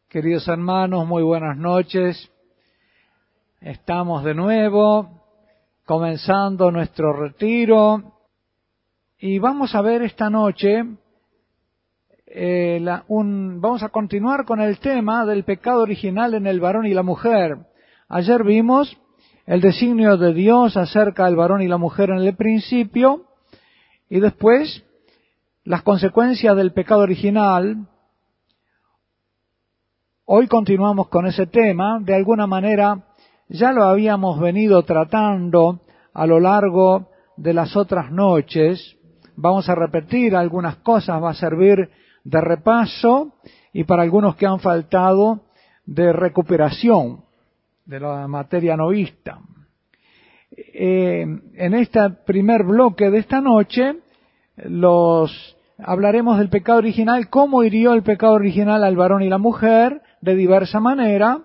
Queridos hermanos, muy buenas noches. Estamos de nuevo comenzando nuestro retiro y vamos a ver esta noche, vamos a continuar con el tema del pecado original en el varón y la mujer. Ayer vimos el designio de Dios acerca del varón y la mujer en el principio y después las consecuencias del pecado original. Hoy continuamos con ese tema. De alguna manera ya lo habíamos venido tratando a lo largo de las otras noches. Vamos a repetir algunas cosas, va a servir de repaso y para algunos que han faltado de recuperación de la materia novista. En este primer bloque de esta noche hablaremos del pecado original, cómo hirió el pecado original al varón y la mujer de diversa manera,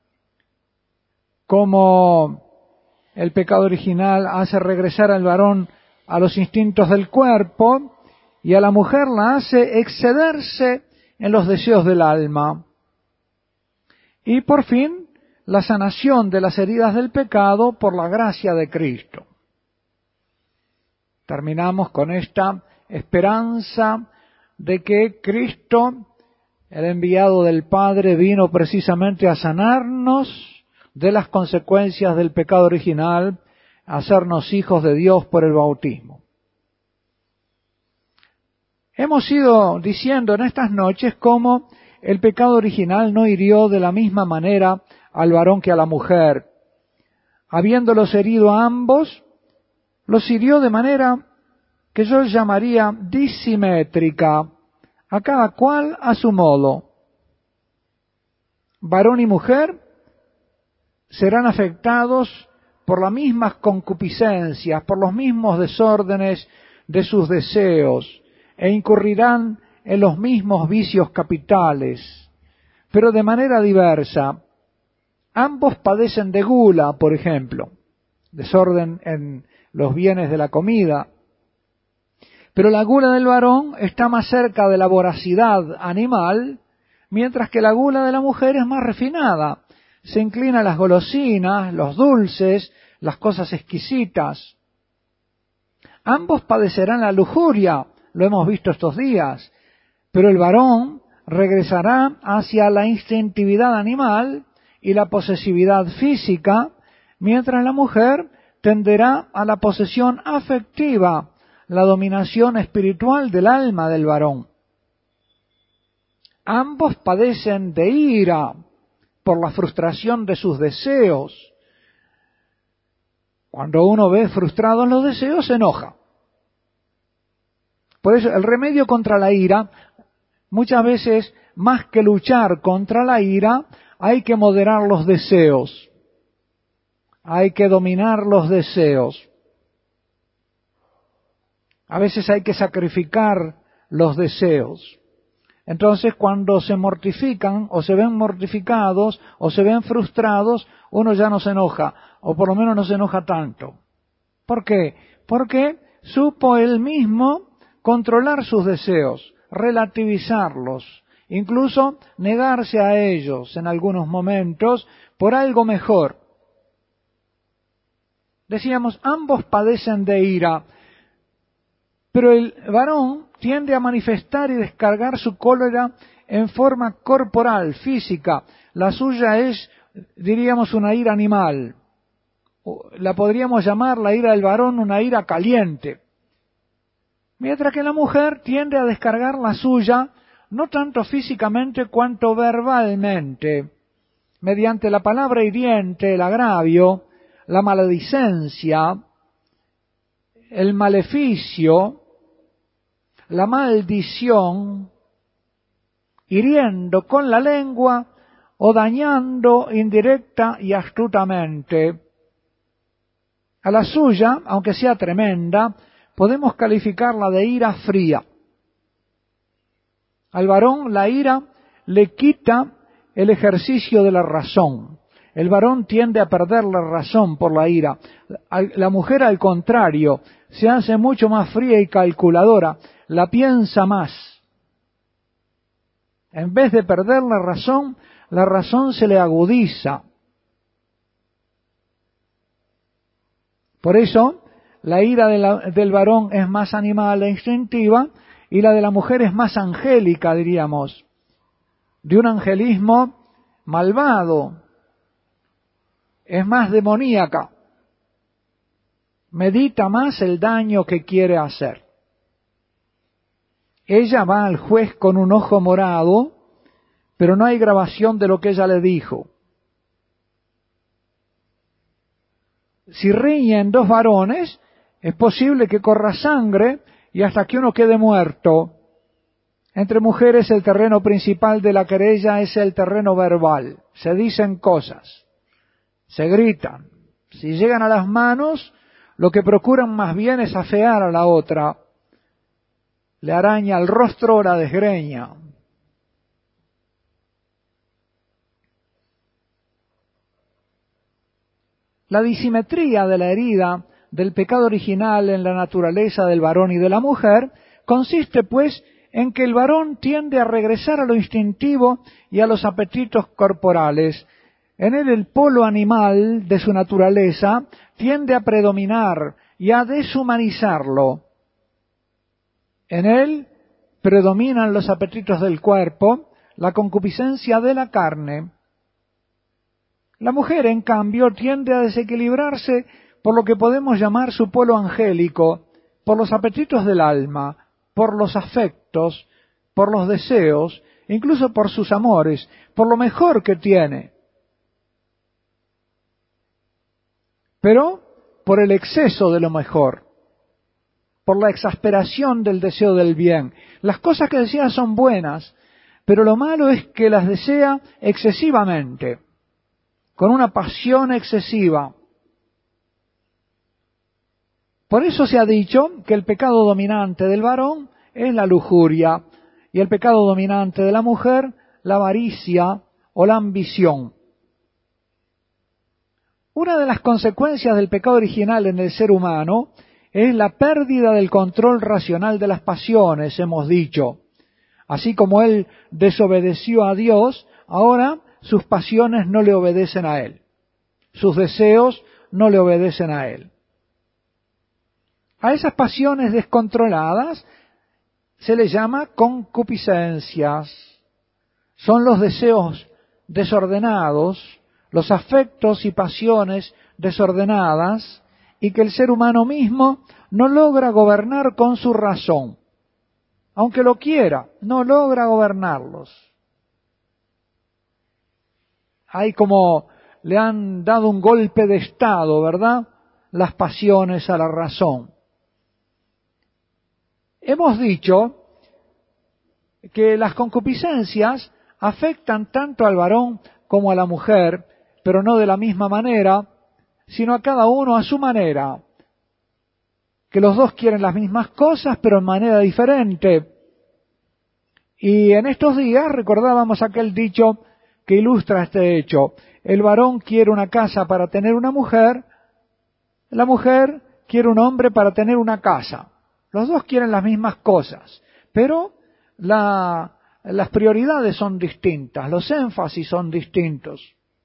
cómo el pecado original hace regresar al varón a los instintos del cuerpo y a la mujer la hace excederse en los deseos del alma. Y por fin, la sanación de las heridas del pecado por la gracia de Cristo. Terminamos con esta esperanza de que Cristo, el enviado del Padre, vino precisamente a sanarnos de las consecuencias del pecado original, a hacernos hijos de Dios por el bautismo. Hemos ido diciendo en estas noches cómo el pecado original no hirió de la misma manera al varón que a la mujer. Habiéndolos herido a ambos, los hirió de manera que yo llamaría disimétrica, a cada cual a su modo. Varón y mujer serán afectados por las mismas concupiscencias, por los mismos desórdenes de sus deseos, e incurrirán en los mismos vicios capitales, pero de manera diversa. Ambos padecen de gula, por ejemplo, desorden en los bienes de la comida, pero la gula del varón está más cerca de la voracidad animal, mientras que la gula de la mujer es más refinada. Se inclina a las golosinas, los dulces, las cosas exquisitas. Ambos padecerán la lujuria, lo hemos visto estos días, pero el varón regresará hacia la instintividad animal y la posesividad física, mientras la mujer tenderá a la posesión afectiva, la dominación espiritual del alma del varón. Ambos padecen de ira por la frustración de sus deseos. Cuando uno ve frustrados los deseos, se enoja. Por eso el remedio contra la ira, muchas veces, más que luchar contra la ira, hay que moderar los deseos. Hay que dominar los deseos. A veces hay que sacrificar los deseos. Entonces, cuando se mortifican, o se ven mortificados, o se ven frustrados, uno ya no se enoja, o por lo menos no se enoja tanto. ¿Por qué? Porque supo él mismo controlar sus deseos, relativizarlos, incluso negarse a ellos en algunos momentos por algo mejor. Decíamos, ambos padecen de ira, pero el varón tiende a manifestar y descargar su cólera en forma corporal, física. La suya es, diríamos, una ira animal. La podríamos llamar la ira del varón una ira caliente. Mientras que la mujer tiende a descargar la suya, no tanto físicamente cuanto verbalmente, mediante la palabra hiriente, el agravio, la maledicencia, el maleficio, la maldición, hiriendo con la lengua o dañando indirecta y astutamente. A la suya, aunque sea tremenda, podemos calificarla de ira fría. Al varón la ira le quita el ejercicio de la razón. El varón tiende a perder la razón por la ira. La mujer, al contrario, se hace mucho más fría y calculadora, la piensa más. En vez de perder la razón se le agudiza. Por eso, la ira del varón es más animal e instintiva, y la de la mujer es más angélica, diríamos, de un angelismo malvado, es más demoníaca, medita más el daño que quiere hacer. Ella va al juez con un ojo morado, pero no hay grabación de lo que ella le dijo. Si riñen dos varones, es posible que corra sangre y hasta que uno quede muerto. Entre mujeres el terreno principal de la querella es el terreno verbal. Se dicen cosas, se gritan. Si llegan a las manos, lo que procuran más bien es afear a la otra. Le araña el rostro o la desgreña. La disimetría de la herida del pecado original en la naturaleza del varón y de la mujer consiste, pues, en que el varón tiende a regresar a lo instintivo y a los apetitos corporales. En él el polo animal de su naturaleza tiende a predominar y a deshumanizarlo. En él predominan los apetitos del cuerpo, la concupiscencia de la carne. La mujer, en cambio, tiende a desequilibrarse por lo que podemos llamar su polo angélico, por los apetitos del alma, por los afectos, por los deseos, incluso por sus amores, por lo mejor que tiene. Pero por el exceso de lo mejor, por la exasperación del deseo del bien. Las cosas que desea son buenas, pero lo malo es que las desea excesivamente, con una pasión excesiva. Por eso se ha dicho que el pecado dominante del varón es la lujuria y el pecado dominante de la mujer la avaricia o la ambición. Una de las consecuencias del pecado original en el ser humano es la pérdida del control racional de las pasiones, hemos dicho. Así como él desobedeció a Dios, ahora sus pasiones no le obedecen a él. Sus deseos no le obedecen a él. A esas pasiones descontroladas se les llama concupiscencias. Son los deseos desordenados, los afectos y pasiones desordenadas, y que el ser humano mismo no logra gobernar con su razón. Aunque lo quiera, no logra gobernarlos. Hay como le han dado un golpe de estado, ¿verdad? Las pasiones a la razón. Hemos dicho que las concupiscencias afectan tanto al varón como a la mujer, pero no de la misma manera, sino a cada uno a su manera. Que los dos quieren las mismas cosas, pero en manera diferente. Y en estos días recordábamos aquel dicho que ilustra este hecho. El varón quiere una casa para tener una mujer, la mujer quiere un hombre para tener una casa. Los dos quieren las mismas cosas, pero las prioridades son distintas, los énfasis son distintos.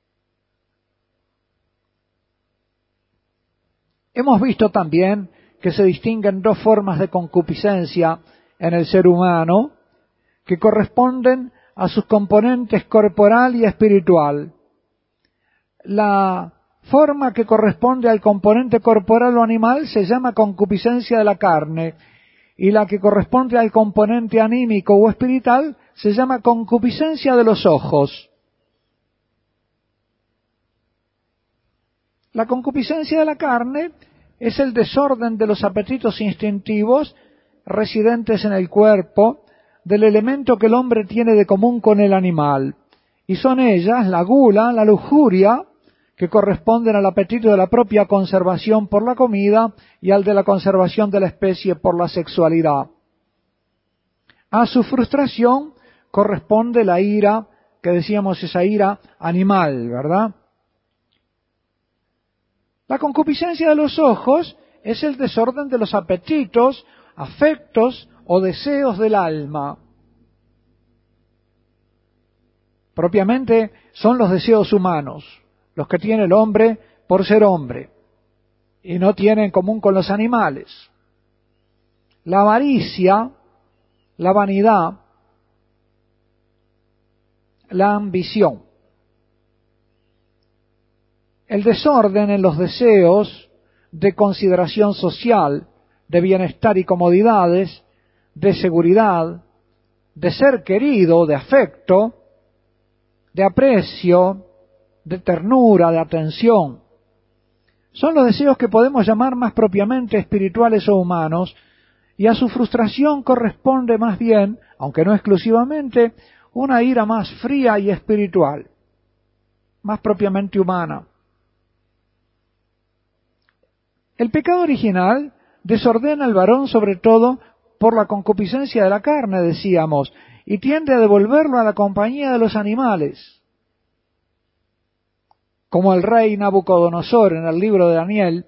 Hemos visto también que se distinguen dos formas de concupiscencia en el ser humano que corresponden a sus componentes corporal y espiritual. La forma que corresponde al componente corporal o animal se llama concupiscencia de la carne, y la que corresponde al componente anímico o espiritual se llama concupiscencia de los ojos. La concupiscencia de la carne es el desorden de los apetitos instintivos residentes en el cuerpo, del elemento que el hombre tiene de común con el animal, y son ellas la gula, la lujuria, que corresponden al apetito de la propia conservación por la comida y al de la conservación de la especie por la sexualidad. A su frustración corresponde la ira, que decíamos esa ira animal, ¿verdad? La concupiscencia de los ojos es el desorden de los apetitos, afectos o deseos del alma. propiamente son los deseos humanos, los que tiene el hombre por ser hombre, y no tiene en común con los animales. La avaricia, la vanidad, la ambición, el desorden en los deseos de consideración social, de bienestar y comodidades, de seguridad, de ser querido, de afecto, de aprecio, de ternura, de atención. Son los deseos que podemos llamar más propiamente espirituales o humanos, y a su frustración corresponde más bien, aunque no exclusivamente, una ira más fría y espiritual, más propiamente humana. El pecado original desordena al varón sobre todo por la concupiscencia de la carne, decíamos, y tiende a devolverlo a la compañía de los animales. Como el rey Nabucodonosor en el libro de Daniel,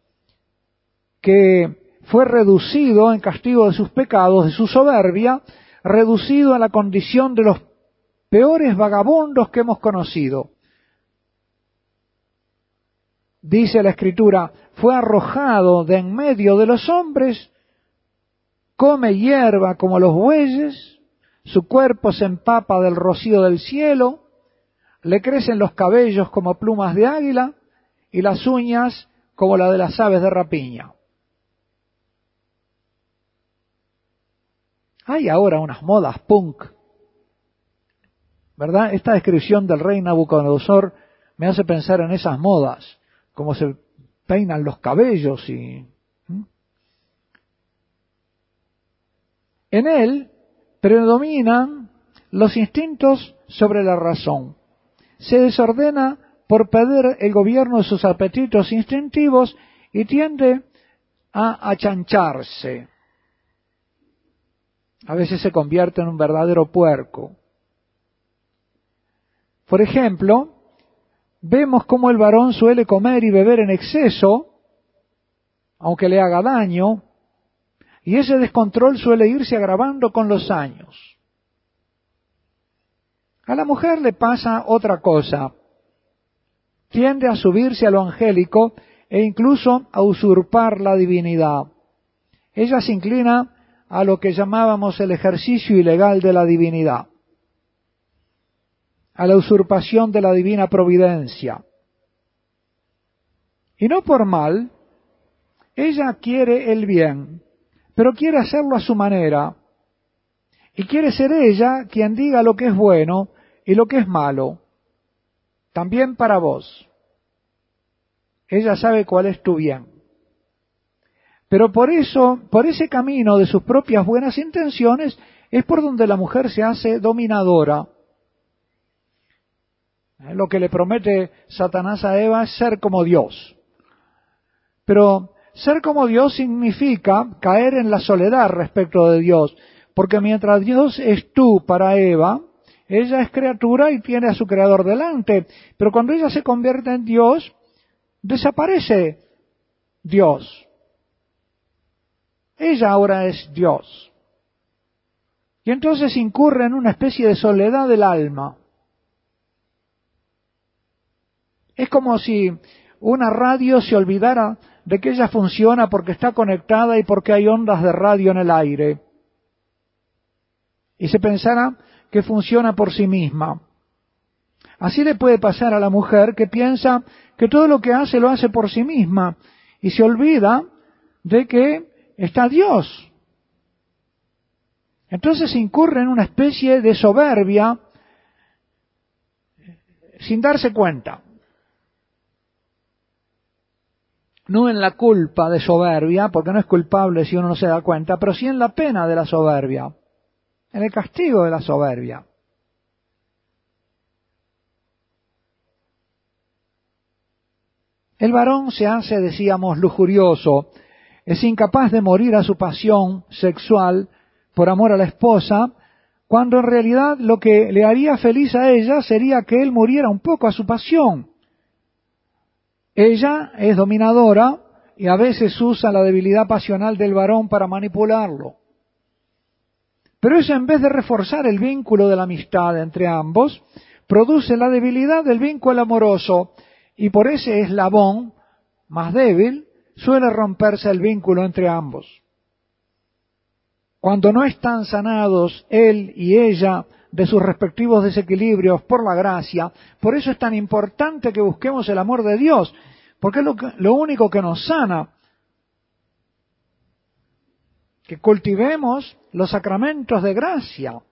que fue reducido en castigo de sus pecados, de su soberbia, reducido a la condición de los peores vagabundos que hemos conocido. Dice la Escritura, fue arrojado de en medio de los hombres, come hierba como los bueyes, su cuerpo se empapa del rocío del cielo, le crecen los cabellos como plumas de águila y las uñas como la de las aves de rapiña. Hay ahora unas modas punk, ¿verdad? Esta descripción del rey Nabucodonosor me hace pensar en esas modas, como se peinan los cabellos y... En él predominan los instintos sobre la razón. Se desordena por perder el gobierno de sus apetitos instintivos y tiende a achancharse. A veces se convierte en un verdadero puerco. Por ejemplo, vemos cómo el varón suele comer y beber en exceso, aunque le haga daño, y ese descontrol suele irse agravando con los años. A la mujer le pasa otra cosa. Tiende a subirse a lo angélico e incluso a usurpar la divinidad. Ella se inclina a lo que llamábamos el ejercicio ilegal de la divinidad, a la usurpación de la divina providencia. Y no por mal, ella quiere el bien, pero quiere hacerlo a su manera, y quiere ser ella quien diga lo que es bueno y lo que es malo, también para vos. Ella sabe cuál es tu bien. Pero por eso, por ese camino de sus propias buenas intenciones, es por donde la mujer se hace dominadora. Lo que le promete Satanás a Eva es ser como Dios. Pero ser como Dios significa caer en la soledad respecto de Dios, porque mientras Dios es tú para Eva, ella es criatura y tiene a su creador delante, pero cuando ella se convierte en Dios, desaparece Dios. Ella ahora es Dios. Y entonces incurre en una especie de soledad del alma. Es como si una radio se olvidara de que ella funciona porque está conectada y porque hay ondas de radio en el aire. Y se pensara que funciona por sí misma. Así le puede pasar a la mujer que piensa que todo lo que hace lo hace por sí misma y se olvida de que está Dios. Entonces incurre en una especie de soberbia sin darse cuenta. No en la culpa de soberbia, porque no es culpable si uno no se da cuenta, pero sí en la pena de la soberbia, en el castigo de la soberbia. El varón se hace, decíamos, lujurioso, es incapaz de morir a su pasión sexual por amor a la esposa, cuando en realidad lo que le haría feliz a ella sería que él muriera un poco a su pasión. Ella es dominadora y a veces usa la debilidad pasional del varón para manipularlo. Pero eso, en vez de reforzar el vínculo de la amistad entre ambos, produce la debilidad del vínculo amoroso y por ese eslabón más débil suele romperse el vínculo entre ambos. Cuando no están sanados él y ella de sus respectivos desequilibrios por la gracia, por eso es tan importante que busquemos el amor de Dios, porque es lo único que nos sana. Que cultivemos los sacramentos de gracia.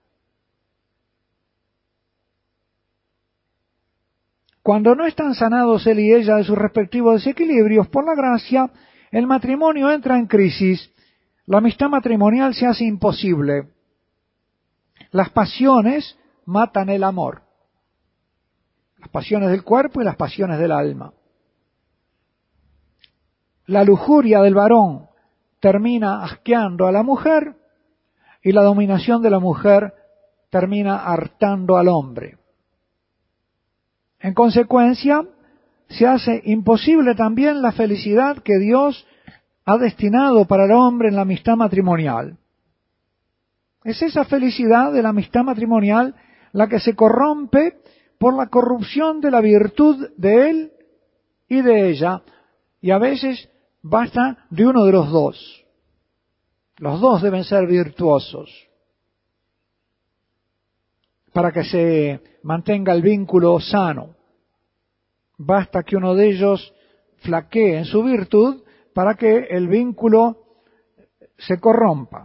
Cuando no están sanados él y ella de sus respectivos desequilibrios por la gracia, el matrimonio entra en crisis, la amistad matrimonial se hace imposible. Las pasiones matan el amor. Las pasiones del cuerpo y las pasiones del alma. La lujuria del varón termina asqueando a la mujer y la dominación de la mujer termina hartando al hombre. En consecuencia, se hace imposible también la felicidad que Dios ha destinado para el hombre en la amistad matrimonial. Es esa felicidad de la amistad matrimonial la que se corrompe por la corrupción de la virtud de él y de ella, y a veces basta de uno de los dos. Los dos deben ser virtuosos para que se mantenga el vínculo sano. Basta que uno de ellos flaquee en su virtud para que el vínculo se corrompa.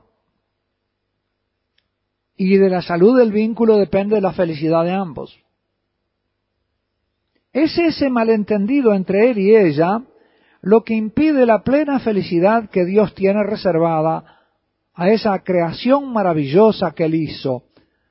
Y de la salud del vínculo depende la felicidad de ambos. Es ese malentendido entre él y ella lo que impide la plena felicidad que Dios tiene reservada a esa creación maravillosa que él hizo.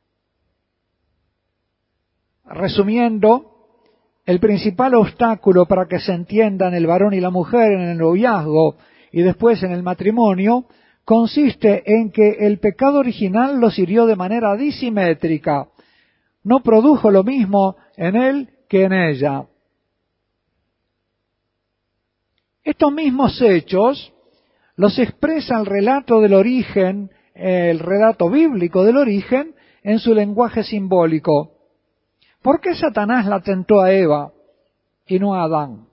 Resumiendo, el principal obstáculo para que se entiendan el varón y la mujer en el noviazgo y después en el matrimonio consiste en que el pecado original los hirió de manera disimétrica. No produjo lo mismo en él que en ella. Estos mismos hechos los expresa el relato del origen, el relato bíblico del origen, en su lenguaje simbólico. ¿Por qué Satanás la tentó a Eva y no a Adán?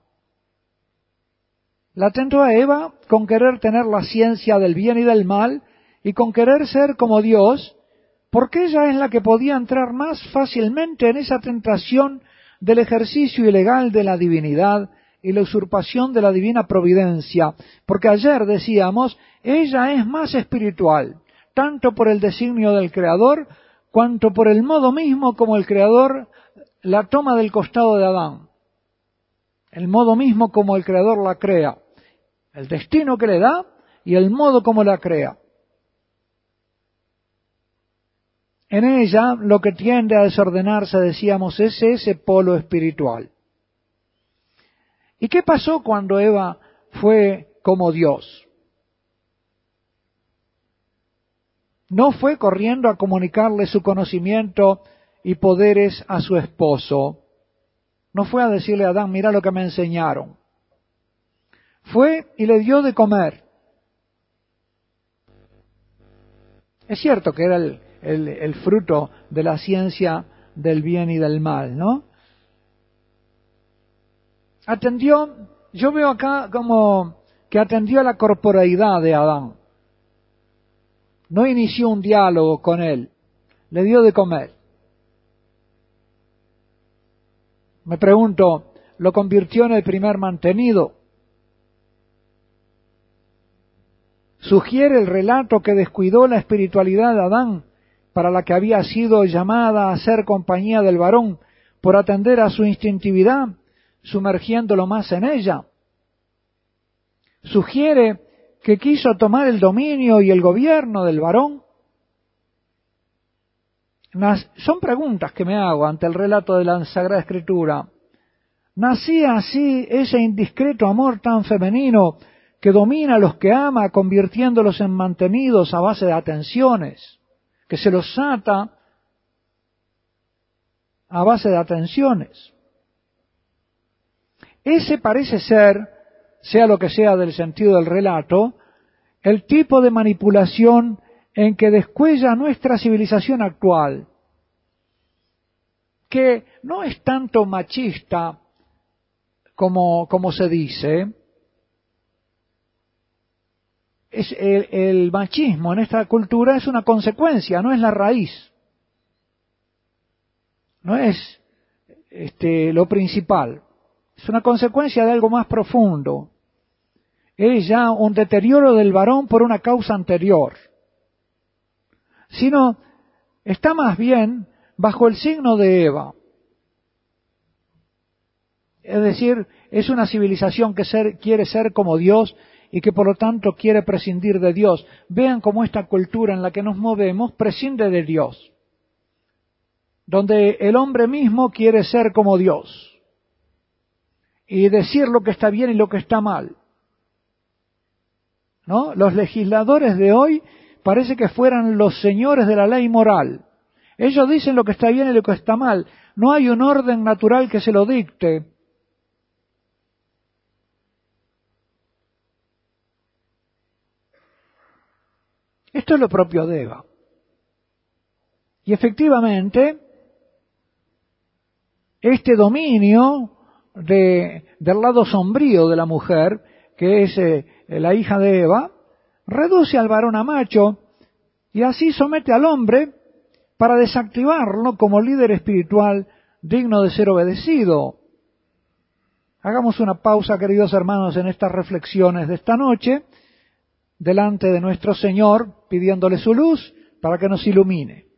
La tentó a Eva con querer tener la ciencia del bien y del mal y con querer ser como Dios, porque ella es la que podía entrar más fácilmente en esa tentación del ejercicio ilegal de la divinidad y la usurpación de la divina providencia, porque ayer decíamos, ella es más espiritual, tanto por el designio del Creador, cuanto por el modo mismo como el Creador la toma del costado de Adán, el modo mismo como el Creador la crea, el destino que le da y el modo como la crea. En ella lo que tiende a desordenarse, decíamos, es ese polo espiritual. ¿Y qué pasó cuando Eva fue como Dios? No fue corriendo a comunicarle su conocimiento y poderes a su esposo. No fue a decirle a Adán, mira lo que me enseñaron. Fue y le dio de comer. Es cierto que era el fruto de la ciencia del bien y del mal, ¿no? Atendió, yo veo acá como que atendió a la corporeidad de Adán. No inició un diálogo con él, le dio de comer. Me pregunto, ¿lo convirtió en el primer mantenido? Sugiere el relato que descuidó la espiritualidad de Adán, para la que había sido llamada a ser compañía del varón, por atender a su instintividad, sumergiéndolo más en ella. Sugiere que quiso tomar el dominio y el gobierno del varón. Son preguntas que me hago ante el relato de la Sagrada Escritura. ¿Nacía así ese indiscreto amor tan femenino que domina a los que ama, convirtiéndolos en mantenidos a base de atenciones, que se los ata a base de atenciones? Ese parece ser, sea lo que sea del sentido del relato, el tipo de manipulación en que descuella nuestra civilización actual. que no es tanto machista como se dice. El machismo en esta cultura es una consecuencia, no es la raíz. No es lo principal. Es una consecuencia de algo más profundo. Es ya un deterioro del varón por una causa anterior. Sino, está más bien bajo el signo de Eva. Es decir, es una civilización que quiere ser como Dios y que por lo tanto quiere prescindir de Dios. Vean cómo esta cultura en la que nos movemos prescinde de Dios, donde el hombre mismo quiere ser como Dios y decir lo que está bien y lo que está mal. ¿No? Los legisladores de hoy parece que fueran los señores de la ley moral. Ellos dicen lo que está bien y lo que está mal. No hay un orden natural que se lo dicte. Esto es lo propio de Eva. Y efectivamente, este dominio del lado sombrío de la mujer, que es la hija de Eva, reduce al varón a macho y así somete al hombre para desactivarlo como líder espiritual digno de ser obedecido. Hagamos una pausa, queridos hermanos, en estas reflexiones de esta noche, delante de nuestro Señor, pidiéndole su luz para que nos ilumine.